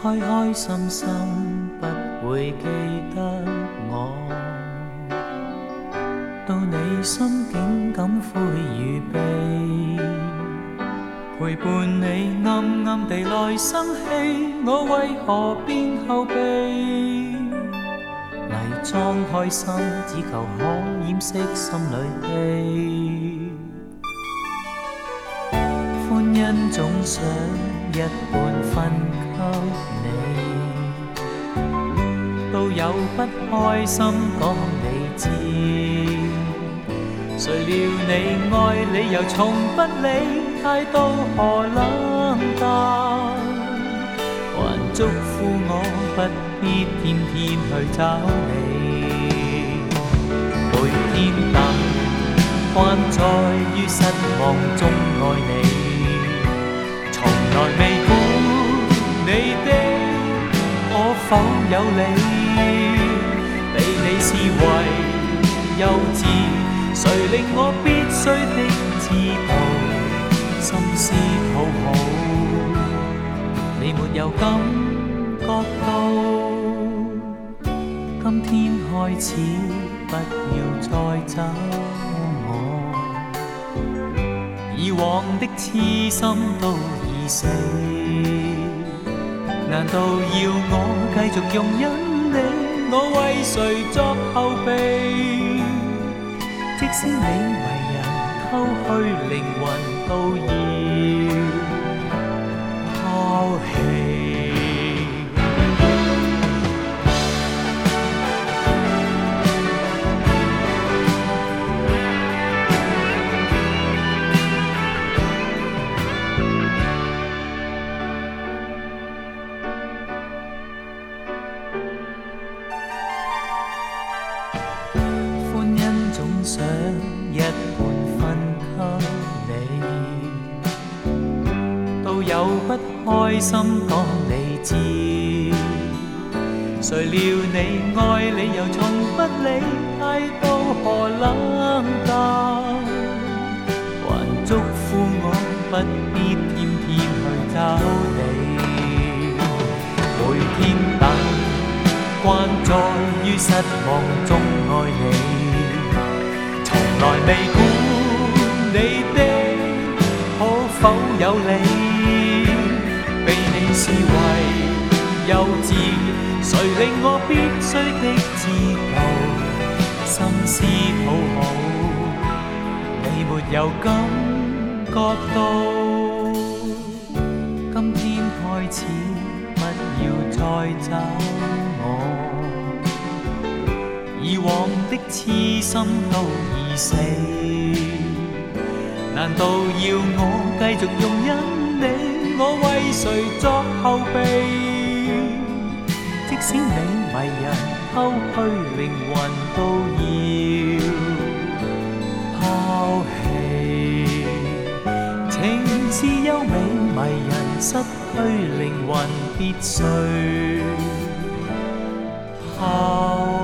开开心心，不会记得我。到你心境感灰如悲，陪伴你暗暗地来生气，我为何变后备？伪装开心，只求可掩饰心里悲。欢欣总想一半分给你，都有不开心讲你知。谁料你爱理由从不理，态度何冷淡，还祝福我不必天天去找你。每天等，慣在於失望中愛你，從來未管你的可否有理，被你視為幼稚。誰令我必須的知道，心思討好，你沒有感覺到？今天開始不要再找我，以往的痴心都已死，難道要我繼續容忍你？我為誰作後備？即使你為人偷去靈魂，都要拋棄。歡欣總想一半分給你，都有不開心講你知。誰料你愛理由從不理，態度何冷淡，還祝福我不必天天去找你。每天等，慣在於失望中愛你，從來未管你的可否有理，被你視為幼稚。誰令我必須的知道，心思討好，你沒有感覺到？今天開始不要再找我，以往的痴心都已死，難道要我繼續容忍你？我為誰作後備？即使你為人偷去靈魂，都要拋棄。情是優美迷人，失去靈魂，必須拋棄。